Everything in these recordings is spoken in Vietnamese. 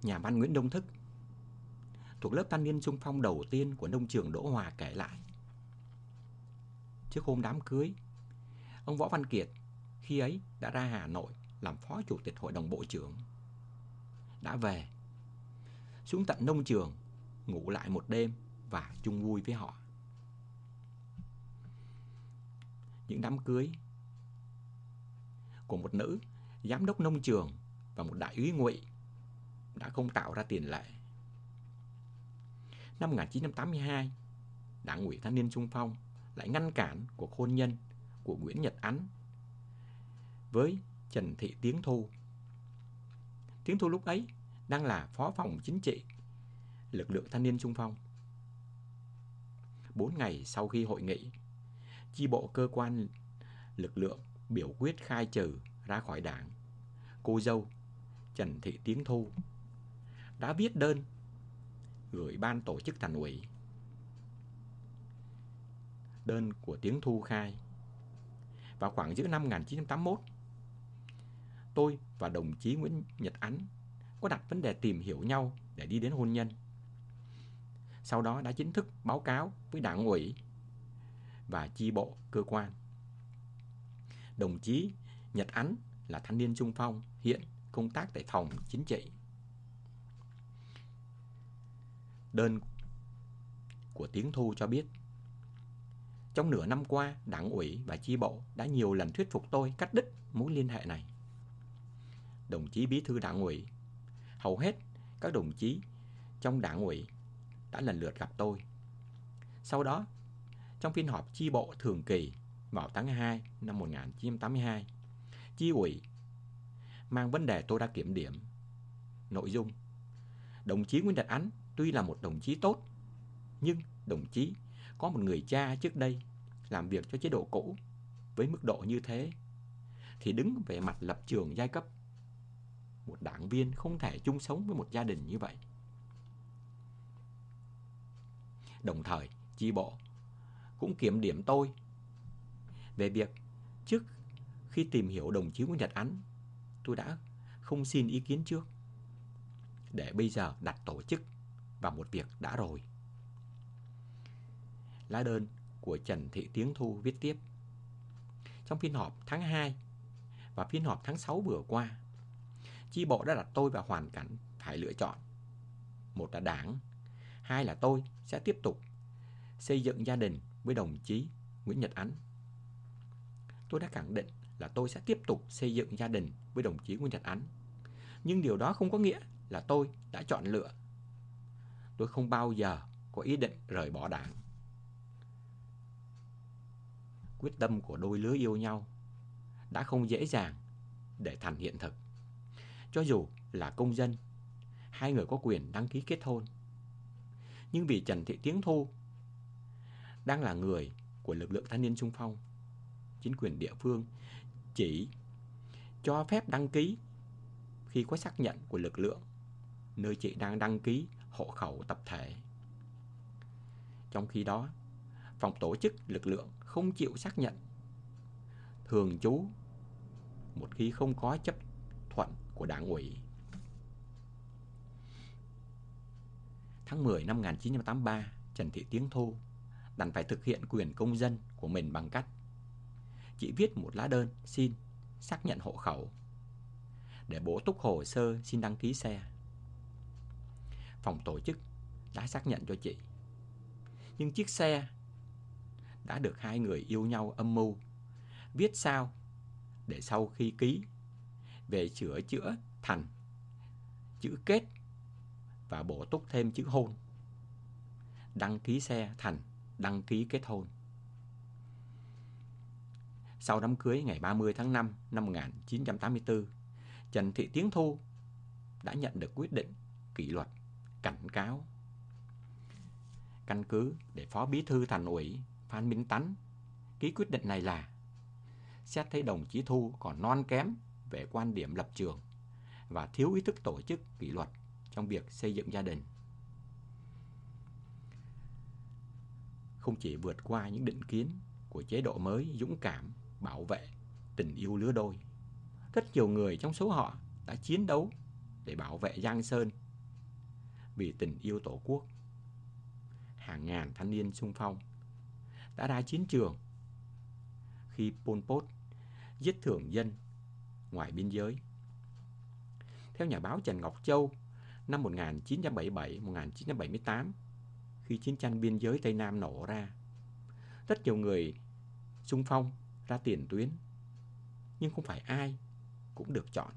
Nhà văn Nguyễn Đông Thức thuộc lớp thanh niên xung phong đầu tiên của nông trường Đỗ Hòa kể lại. Trước hôm đám cưới, ông Võ Văn Kiệt khi ấy đã ra Hà Nội làm phó chủ tịch hội đồng bộ trưởng. Đã về, xuống tận nông trường, ngủ lại một đêm và chung vui với họ. Những đám cưới của một nữ giám đốc nông trường và một đại úy Ngụy đã không tạo ra tiền lệ. Năm 1982, Đảng ủy Thanh niên xung phong lại ngăn cản cuộc hôn nhân của Nguyễn Nhật Ánh với Trần Thị Tiến Thu. Tiến Thu lúc ấy đang là phó phòng chính trị lực lượng thanh niên xung phong. 4 ngày sau khi hội nghị, chi bộ cơ quan lực lượng biểu quyết khai trừ ra khỏi đảng, cô dâu Trần Thị Tiến Thu đã viết đơn gửi ban tổ chức thành ủy. Đơn của Tiến Thu khai: vào khoảng giữa năm 1981, tôi và đồng chí Nguyễn Nhật Ánh có đặt vấn đề tìm hiểu nhau để đi đến hôn nhân. Sau đó đã chính thức báo cáo với đảng ủy và chi bộ cơ quan. Đồng chí Nhật Ánh là thanh niên xung phong, hiện công tác tại phòng chính trị. Đơn của Tiến Thu cho biết, trong nửa năm qua, đảng ủy và chi bộ đã nhiều lần thuyết phục tôi cắt đứt mối liên hệ này. Đồng chí bí thư đảng ủy, hầu hết các đồng chí trong đảng ủy đã lần lượt gặp tôi. Sau đó, trong phiên họp chi bộ thường kỳ vào tháng 2 năm 1982, chi ủy mang vấn đề tôi ra kiểm điểm. Nội dung: đồng chí Nguyễn Nhật Ánh tuy là một đồng chí tốt, nhưng đồng chí có một người cha trước đây làm việc cho chế độ cũ với mức độ như thế thì đứng về mặt lập trường giai cấp. Một đảng viên không thể chung sống với một gia đình như vậy. Đồng thời, chi bộ cũng kiểm điểm tôi về việc trước khi tìm hiểu đồng chí Nguyễn Nhật Ánh, tôi đã không xin ý kiến trước, để bây giờ đặt tổ chức vào một việc đã rồi. Lá đơn của Trần Thị Tiến Thu viết tiếp: trong phiên họp tháng 2 và phiên họp tháng 6 vừa qua, chi bộ đã đặt tôi vào hoàn cảnh phải lựa chọn. Một là đảng, hai là tôi sẽ tiếp tục xây dựng gia đình với đồng chí Nguyễn Nhật Ánh. Tôi đã khẳng định là tôi sẽ tiếp tục xây dựng gia đình với đồng chí Nguyễn Nhật Ánh. Nhưng điều đó không có nghĩa là tôi đã chọn lựa. Tôi không bao giờ có ý định rời bỏ đảng. Quyết tâm của đôi lứa yêu nhau đã không dễ dàng để thành hiện thực. Cho dù là công dân, hai người có quyền đăng ký kết hôn. Nhưng vì Trần Thị Tiến Thu đang là người của lực lượng thanh niên xung phong, chính quyền địa phương chỉ cho phép đăng ký khi có xác nhận của lực lượng nơi chị đang đăng ký hộ khẩu tập thể. Trong khi đó, phòng tổ chức lực lượng không chịu xác nhận thường trú một khi không có chấp thuận của đảng ủy. Tháng 10 năm 1983, Trần Thị Tiến Thu đành phải thực hiện quyền công dân của mình bằng cách chị viết một lá đơn xin xác nhận hộ khẩu để bổ túc hồ sơ xin đăng ký xe. Phòng tổ chức đã xác nhận cho chị, nhưng chiếc xe đã được hai người yêu nhau âm mưu viết sao để sau khi ký về sửa chữa thành chữ kết và bổ túc thêm chữ hôn. Đăng ký xe thành đăng ký kết hôn. Sau đám cưới ngày 30 tháng 5 năm 1984, Trần Thị Tiến Thu đã nhận được quyết định kỷ luật cảnh cáo. Căn cứ để Phó Bí thư Thành ủy Phan Minh Tánh ký quyết định này là xét thấy đồng chí Thu còn non kém về quan điểm lập trường và thiếu ý thức tổ chức kỷ luật trong việc xây dựng gia đình. Không chỉ vượt qua những định kiến của chế độ mới dũng cảm bảo vệ tình yêu lứa đôi, rất nhiều người trong số họ đã chiến đấu để bảo vệ Giang Sơn vì tình yêu Tổ quốc. Hàng ngàn thanh niên xung phong đã ra chiến trường khi Pol Pot giết thường dân ngoài biên giới. Theo nhà báo Trần Ngọc Châu, năm 1977-1978, khi chiến tranh biên giới Tây Nam nổ ra, rất nhiều người xung phong ra tiền tuyến, nhưng không phải ai cũng được chọn.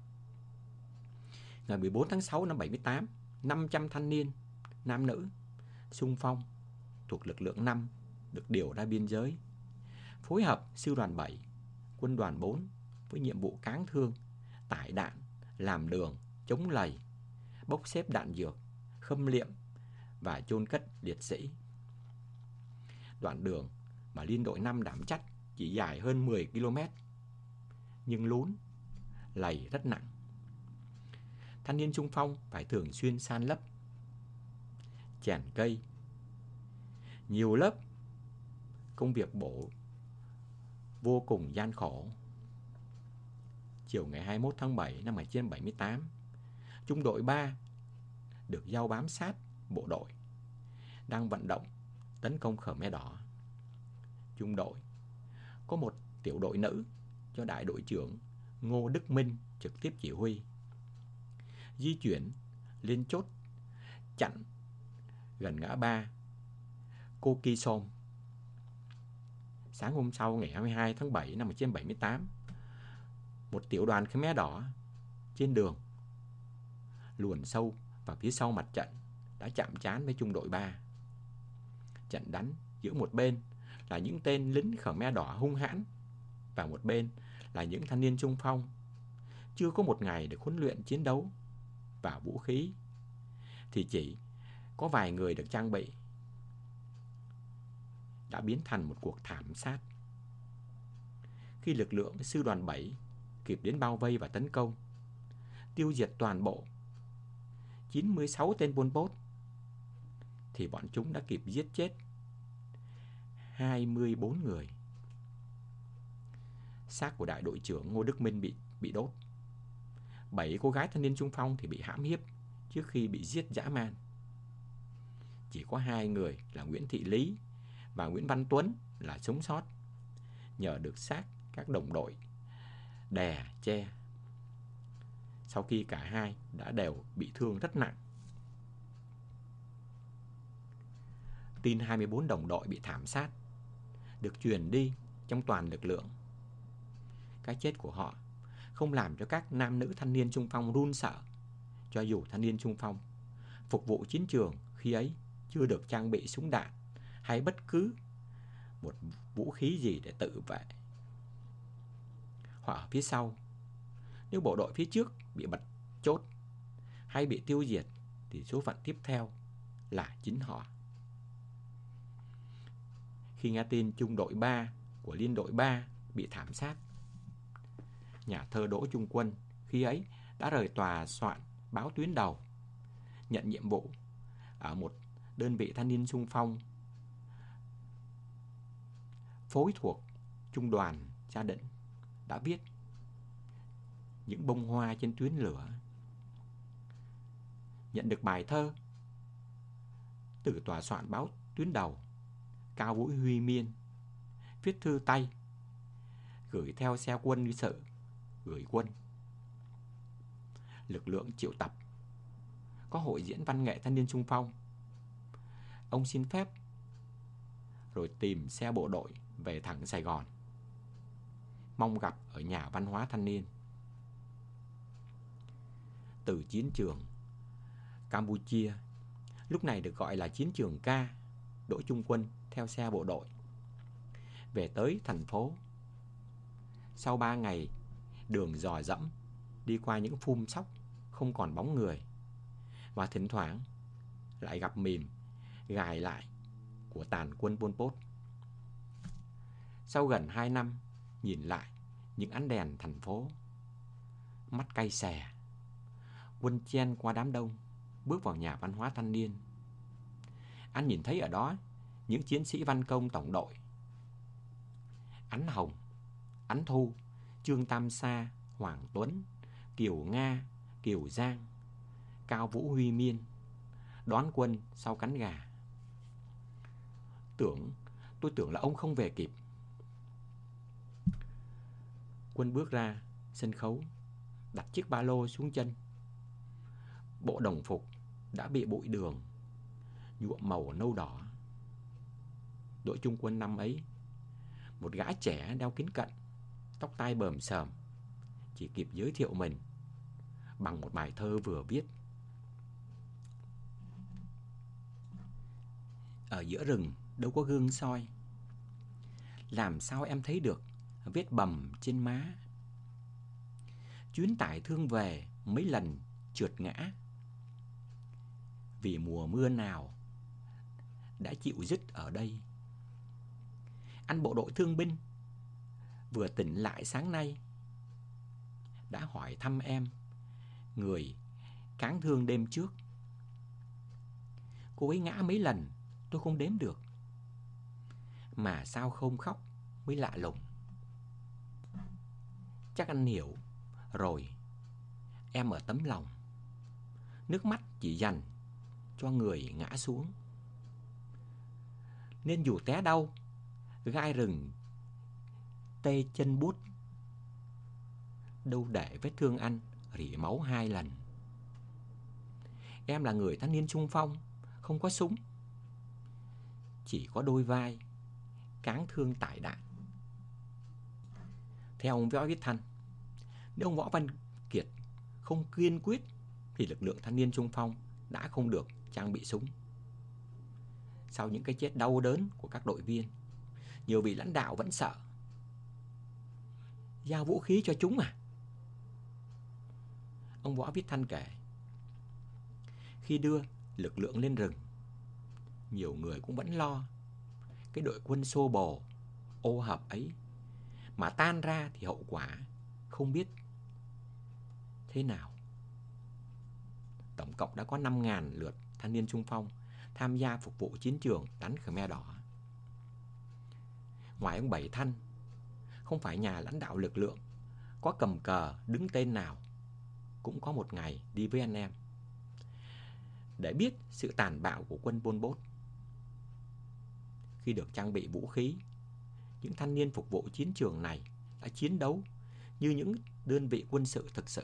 Ngày 14 tháng 6 năm 78, 500 thanh niên, nam nữ, xung phong thuộc lực lượng 5 được điều ra biên giới, phối hợp sư đoàn 7, quân đoàn 4 với nhiệm vụ cáng thương, tải đạn, làm đường, chống lầy, bốc xếp đạn dược, khâm liệm và chôn cất liệt sĩ. Đoạn đường mà liên đội 5 đảm trách chỉ dài hơn 10 km, nhưng lún, lầy rất nặng. Thanh niên xung phong phải thường xuyên san lấp, chèn cây, nhiều lớp, công việc bổ vô cùng gian khổ. Chiều ngày 21 tháng 7 năm 1978, trung đội 3 được giao bám sát bộ đội đang vận động tấn công Khmer Đỏ. Trung đội có một tiểu đội nữ do đại đội trưởng Ngô Đức Minh trực tiếp chỉ huy, di chuyển lên chốt chặn gần ngã ba Cô Ki Som. Sáng hôm sau ngày 22 tháng 7 năm 1978, một tiểu đoàn Khmer Đỏ trên đường luồn sâu vào phía sau mặt trận đã chạm trán với trung đội 3. Trận đánh giữa một bên là những tên lính Khmer Đỏ hung hãn và một bên là những thanh niên xung phong chưa có một ngày được huấn luyện chiến đấu và vũ khí, thì chỉ có vài người được trang bị, đã biến thành một cuộc thảm sát. Khi lực lượng sư đoàn 7 kịp đến bao vây và tấn công, tiêu diệt toàn bộ 96 tên Pol Pot, thì bọn chúng đã kịp giết chết 24 người. Xác của đại đội trưởng Ngô Đức Minh bị đốt. 7 cô gái thanh niên xung phong thì bị hãm hiếp trước khi bị giết dã man. Chỉ có 2 người là Nguyễn Thị Lý và Nguyễn Văn Tuấn là sống sót, nhờ được xác các đồng đội đè che sau khi cả hai đã đều bị thương rất nặng. Tin 24 đồng đội bị thảm sát được truyền đi trong toàn lực lượng. Cái chết của họ không làm cho các nam nữ thanh niên xung phong run sợ, cho dù thanh niên xung phong phục vụ chiến trường khi ấy chưa được trang bị súng đạn hay bất cứ một vũ khí gì để tự vệ. Họ ở phía sau, nếu bộ đội phía trước bị bật chốt hay bị tiêu diệt thì số phận tiếp theo là chính họ. Khi nghe tin trung đội 3 của liên đội 3 bị thảm sát, nhà thơ Đỗ Trung Quân khi ấy đã rời tòa soạn báo tuyến đầu, nhận nhiệm vụ ở một đơn vị thanh niên xung phong phối thuộc trung đoàn Gia Định, đã viết những bông hoa trên tuyến lửa. Nhận được bài thơ từ tòa soạn báo tuyến đầu, Cao Vũ Huy Miên viết thư tay gửi theo xe quân sự gửi quân. Lực lượng triệu tập có hội diễn văn nghệ thanh niên xung phong. Ông xin phép rồi tìm xe bộ đội về thẳng Sài Gòn, mong gặp ở nhà văn hóa thanh niên. Từ chiến trường Campuchia, lúc này được gọi là chiến trường K, Đỗ Trung Quân theo xe bộ đội về tới thành phố. Sau 3 ngày đường dò dẫm đi qua những phum sóc không còn bóng người, và thỉnh thoảng lại gặp mìn gài lại của tàn quân Pol Pot. Sau gần 2 năm nhìn lại những ánh đèn thành phố, mắt cay xè, quân chen qua đám đông bước vào nhà văn hóa thanh niên. Anh nhìn thấy ở đó những chiến sĩ văn công tổng đội Ánh Hồng, Ánh Thu, Trương Tam Sa, Hoàng Tuấn, Kiều Nga, Kiều Giang, Cao Vũ Huy Miên, đón Quân sau cắn gà. Tôi tưởng là ông không về kịp. Quân bước ra sân khấu, đặt chiếc ba lô xuống chân. Bộ đồng phục đã bị bụi đường nhuộm màu nâu đỏ. Đội chung Quân năm ấy, một gã trẻ đeo kính cận, tóc tai bờm sờm, chỉ kịp giới thiệu mình bằng một bài thơ vừa viết. Ở giữa rừng đâu có gương soi, làm sao em thấy được vết bầm trên má. Chuyến tải thương về mấy lần trượt ngã, vì mùa mưa nào đã chịu dứt ở đây. Anh bộ đội thương binh vừa tỉnh lại sáng nay, đã hỏi thăm em, người cáng thương đêm trước. Cô ấy ngã mấy lần tôi không đếm được, mà sao không khóc mới lạ lùng. Chắc anh hiểu rồi, em ở tấm lòng, nước mắt chỉ dành cho người ngã xuống. Nên dù té đau, gai rừng tê chân buốt, đâu để vết thương anh rỉ máu 2 lần. Em là người thanh niên xung phong, không có súng, chỉ có đôi vai cáng thương tải đạn. Theo ông Võ Viết Thanh, nếu ông Võ Văn Kiệt không kiên quyết thì lực lượng thanh niên xung phong đã không được trang bị súng. Sau những cái chết đau đớn của các đội viên, nhiều vị lãnh đạo vẫn sợ. Giao vũ khí cho chúng à? Ông Võ Viết Thanh kể, khi đưa lực lượng lên rừng, nhiều người cũng vẫn lo cái đội quân xô bồ, ô hợp ấy mà tan ra thì hậu quả không biết thế nào. Tổng cộng đã có 5.000 lượt thanh niên xung phong tham gia phục vụ chiến trường đánh Khmer Đỏ. Ngoài ông Bảy Thanh, không phải nhà lãnh đạo lực lượng có cầm cờ đứng tên nào cũng có một ngày đi với anh em để biết sự tàn bạo của quân Pol Pot. Khi được trang bị vũ khí, những thanh niên phục vụ chiến trường này đã chiến đấu như những đơn vị quân sự thực sự.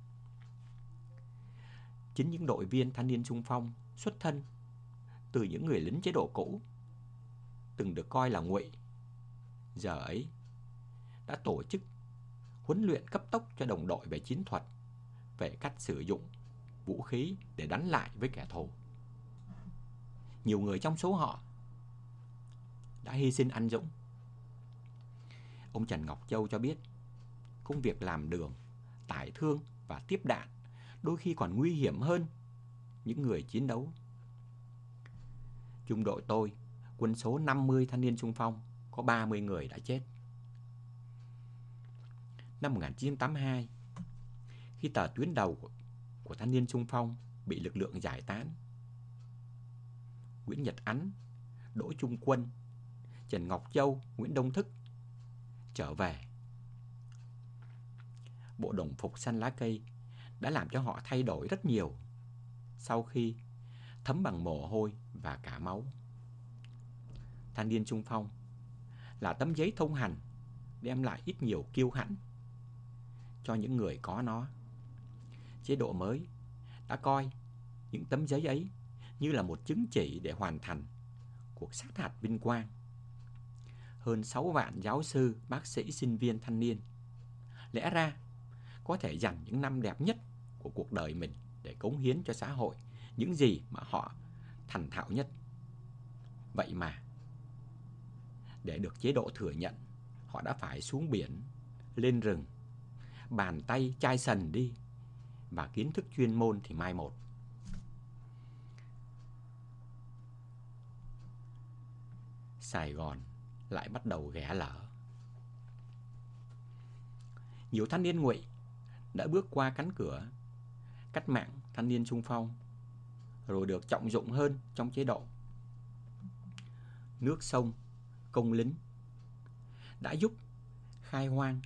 Chính những đội viên thanh niên xung phong xuất thân từ những người lính chế độ cũ, từng được coi là ngụy, giờ ấy đã tổ chức huấn luyện cấp tốc cho đồng đội về chiến thuật, về cách sử dụng vũ khí để đánh lại với kẻ thù. Nhiều người trong số họ đã hy sinh anh dũng. Ông Trần Ngọc Châu cho biết, công việc làm đường, tải thương và tiếp đạn đôi khi còn nguy hiểm hơn những người chiến đấu. Trung đội tôi, quân số 50 thanh niên xung phong, có 30 người đã chết. Năm 1982, khi tờ tuyến đầu của thanh niên xung phong bị lực lượng giải tán, Nguyễn Nhật Ánh, Đỗ Trung Quân, Trần Ngọc Châu, Nguyễn Đông Thức trở về. Bộ đồng phục xanh lá cây đã làm cho họ thay đổi rất nhiều sau khi thấm bằng mồ hôi và cả máu. Thanh niên xung phong là tấm giấy thông hành đem lại ít nhiều kiêu hãnh cho những người có nó. Chế độ mới đã coi những tấm giấy ấy như là một chứng chỉ để hoàn thành cuộc sát hạch vinh quang. Hơn 6 vạn giáo sư, bác sĩ, sinh viên, thanh niên lẽ ra có thể dành những năm đẹp nhất của cuộc đời mình để cống hiến cho xã hội những gì mà họ thành thạo nhất. Vậy mà để được chế độ thừa nhận, họ đã phải xuống biển, lên rừng, bàn tay chai sần đi, và kiến thức chuyên môn thì mai một. Sài Gòn lại bắt đầu ghé lở. Nhiều thanh niên ngụy đã bước qua cánh cửa cách mạng thanh niên xung phong, rồi được trọng dụng hơn trong chế độ. Nước sông, công lính đã giúp khai hoang,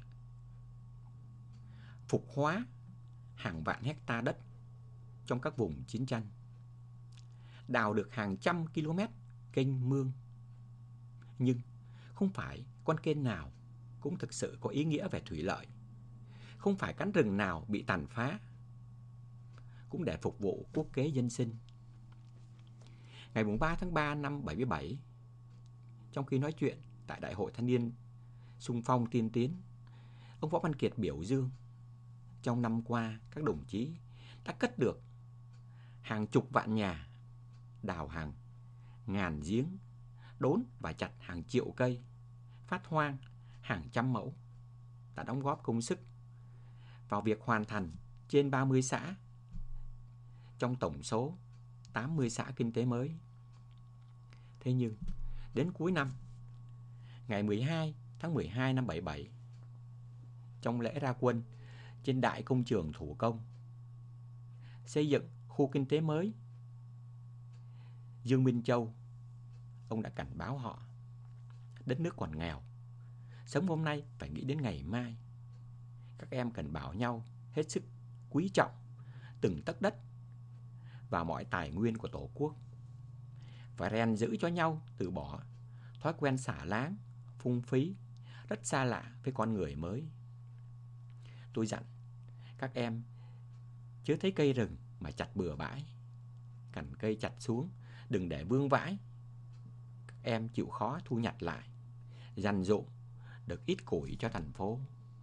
phục hóa hàng vạn hecta đất trong các vùng chiến tranh. đào được hàng trăm km kênh mương. Nhưng không phải con kênh nào cũng thực sự có ý nghĩa về thủy lợi. Không phải cánh rừng nào bị tàn phá cũng để phục vụ quốc kế dân sinh. Ngày 3 tháng 3 năm 77, trong khi nói chuyện tại Đại hội Thanh niên Xung phong Tiên tiến, ông Võ Văn Kiệt biểu dương trong năm qua các đồng chí đã cất được hàng chục vạn nhà, đào hàng ngàn giếng, đốn và chặt hàng triệu cây, phát hoang hàng trăm mẫu, đã đóng góp công sức vào việc hoàn thành trên 30 xã trong tổng số 80 xã kinh tế mới. Thế nhưng, đến cuối năm, ngày 12 tháng 12 năm 77, trong lễ ra quân trên đại công trường thủ công xây dựng khu kinh tế mới Dương Minh Châu, ông đã cảnh báo họ: đất nước còn nghèo, sống hôm nay phải nghĩ đến ngày mai. Các em cần bảo nhau hết sức quý trọng từng tấc đất và mọi tài nguyên của Tổ quốc, và rèn giữ cho nhau từ bỏ thói quen xả láng, phung phí, rất xa lạ với con người mới. Tôi dặn các em chớ thấy cây rừng mà chặt bừa bãi, cành cây chặt xuống đừng để vương vãi. Các em chịu khó thu nhặt lại, dành dụm được ít củi cho thành phố.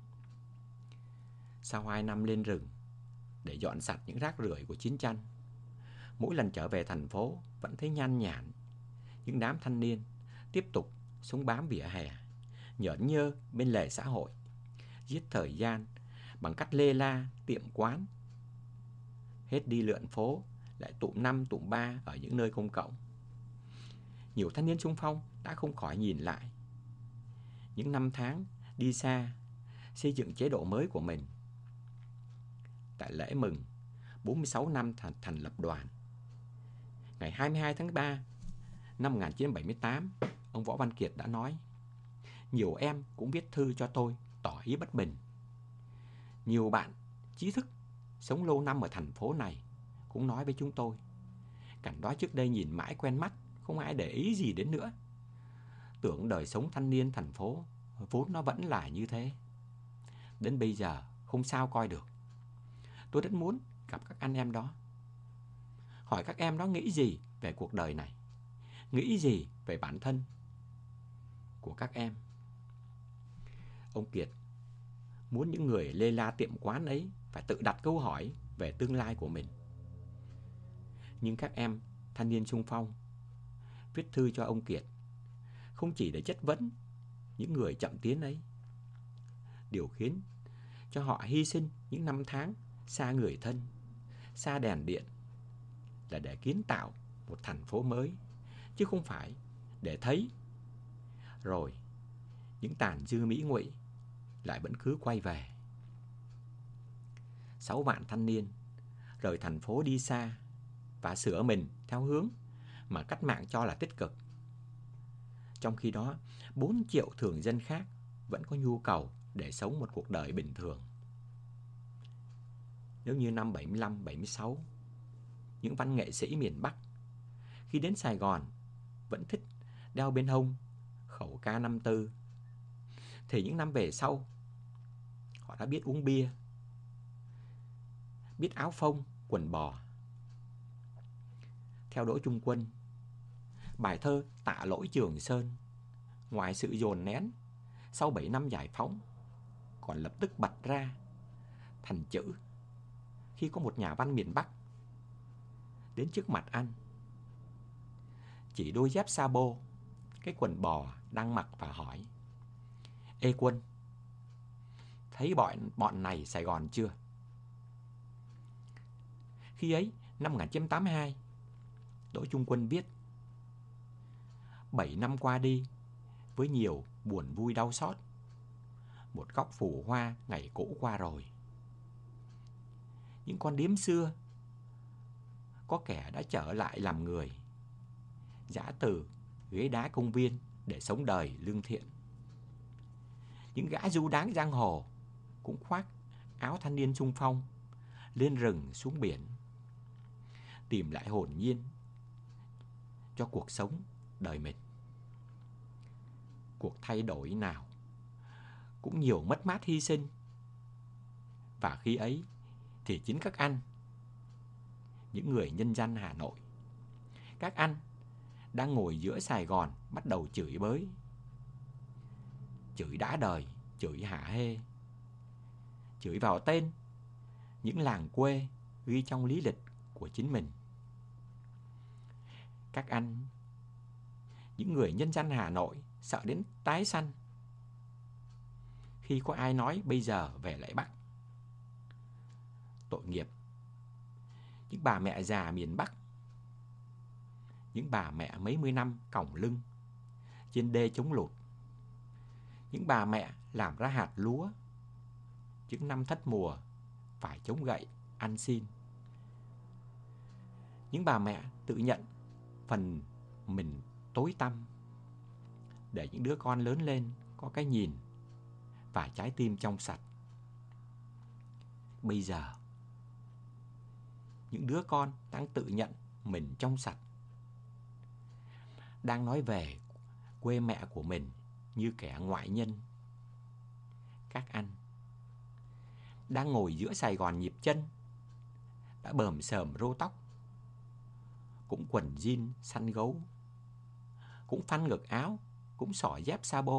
Sau 2 năm lên rừng để dọn sạch những rác rưởi của chiến tranh, mỗi lần trở về thành phố vẫn thấy nhan nhản những đám thanh niên tiếp tục sống bám vỉa hè, nhởn nhơ bên lề xã hội, giết thời gian bằng cách lê la tiệm quán, hết đi lượn phố lại tụm 5 tụm 3 ở những nơi công cộng. Nhiều thanh niên xung phong đã không khỏi nhìn lại những năm tháng đi xa xây dựng chế độ mới của mình. Tại lễ mừng 46 năm thành lập đoàn, ngày 22 tháng 3 năm 1978, ông Võ Văn Kiệt đã nói: nhiều em cũng viết thư cho tôi tỏ ý bất bình. Nhiều bạn trí thức sống lâu năm ở thành phố này cũng nói với chúng tôi: cảnh đó trước đây nhìn mãi quen mắt, không ai để ý gì đến nữa. Tưởng đời sống thanh niên thành phố vốn nó vẫn là như thế. Đến bây giờ không sao coi được. Tôi rất muốn gặp các anh em đó, hỏi các em đó nghĩ gì về cuộc đời này, nghĩ gì về bản thân của các em. Ông Kiệt muốn những người lê la tiệm quán ấy phải tự đặt câu hỏi về tương lai của mình. Nhưng các em thanh niên xung phong viết thư cho ông Kiệt không chỉ để chất vấn những người chậm tiến ấy. Điều khiến cho họ hy sinh những năm tháng xa người thân, xa đèn điện là để kiến tạo một thành phố mới, chứ không phải để thấy rồi những tàn dư mỹ ngụy lại vẫn cứ quay về. 6 vạn thanh niên rời thành phố đi xa và sửa mình theo hướng mà cách mạng cho là tích cực. Trong khi đó, 4 triệu thường dân khác vẫn có nhu cầu để sống một cuộc đời bình thường. Nếu như năm 75, 76, những văn nghệ sĩ miền Bắc khi đến Sài Gòn vẫn thích đeo bên hông khẩu K54, thì những năm về sau họ đã biết uống bia, biết áo phông, quần bò. Theo Đỗ Trung Quân, bài thơ Tạ Lỗi Trường Sơn, ngoài sự dồn nén sau 7 năm giải phóng, còn lập tức bật ra thành chữ khi có một nhà văn miền Bắc đến trước mặt anh, chỉ đôi dép Sabo, cái quần bò đang mặc và hỏi: ê Quân, thấy bọn này Sài Gòn chưa? Khi ấy, năm 1982, Đỗ Trung Quân viết: 7 năm qua đi với nhiều buồn vui đau xót, một góc phủ hoa ngày cũ qua rồi. Những con điếm xưa có kẻ đã trở lại làm người, giã từ ghế đá công viên để sống đời lương thiện. Những gã du đãng giang hồ cũng khoác áo thanh niên xung phong, lên rừng xuống biển, tìm lại hồn nhiên cho cuộc sống đời mình. Cuộc thay đổi nào cũng nhiều mất mát hy sinh. Và khi ấy thì chính các anh, những người nhân dân Hà Nội, các anh đang ngồi giữa Sài Gòn bắt đầu chửi bới. Chửi đã đời, chửi hả hê, chửi vào tên những làng quê ghi trong lý lịch của chính mình. Các anh, những người nhân dân Hà Nội sợ đến tái xanh khi có ai nói bây giờ về lại Bắc. Tội nghiệp những bà mẹ già miền Bắc, những bà mẹ mấy mươi năm còng lưng trên đê chống lụt, những bà mẹ làm ra hạt lúa những năm thất mùa phải chống gậy ăn xin. Những bà mẹ tự nhận phần mình tối tăm để những đứa con lớn lên có cái nhìn và trái tim trong sạch. Bây giờ những đứa con đang tự nhận mình trong sạch, đang nói về quê mẹ của mình như kẻ ngoại nhân. Các anh đang ngồi giữa Sài Gòn nhịp chân, đã bờm sờm râu tóc, cũng quần jean săn gấu, cũng phăn ngực áo, cũng xỏ dép sabo.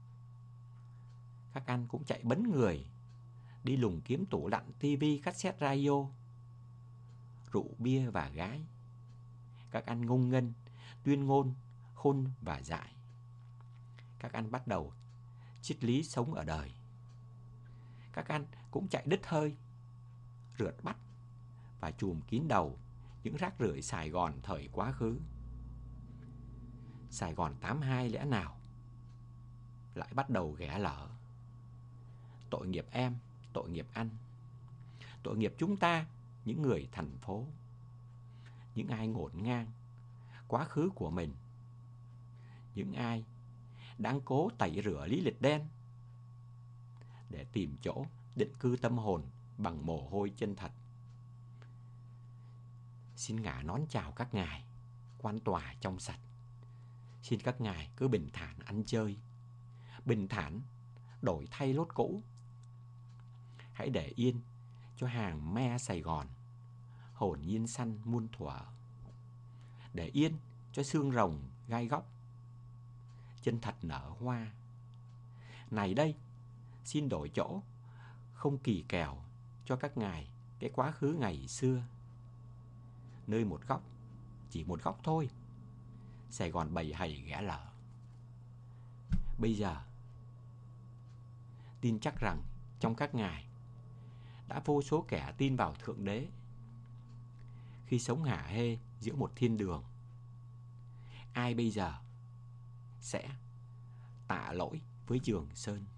Các anh cũng chạy bấn người đi lùng kiếm tủ lạnh, tivi, cassette, radio, rượu bia và gái. Các anh ngông nghênh tuyên ngôn khôn và dại. Các anh bắt đầu triết lý sống ở đời. Các anh cũng chạy đứt hơi, rượt bắt và chùm kín đầu những rác rưởi Sài Gòn thời quá khứ. Sài Gòn 82 lẽ nào lại bắt đầu ghẻ lở. Tội nghiệp em, tội nghiệp anh, tội nghiệp chúng ta, những người thành phố, những ai ngổn ngang quá khứ của mình, những ai đang cố tẩy rửa lý lịch đen để tìm chỗ định cư tâm hồn bằng mồ hôi chân thật. Xin ngả nón chào các ngài, quan tòa trong sạch. Xin các ngài cứ bình thản ăn chơi, bình thản đổi thay lốt cũ. Hãy để yên cho hàng me Sài Gòn hồn nhiên xanh muôn thuở. Để yên cho xương rồng gai góc, chân thật nở hoa. Này đây, xin đổi chỗ, không kỳ kèo cho các ngài cái quá khứ ngày xưa. Nơi một góc, chỉ một góc thôi, Sài Gòn bầy hầy ghẻ lở. Bây giờ, tin chắc rằng trong các ngài đã vô số kẻ tin vào Thượng Đế khi sống hả hê giữa một thiên đường. Ai bây giờ sẽ tạ lỗi với Trường Sơn?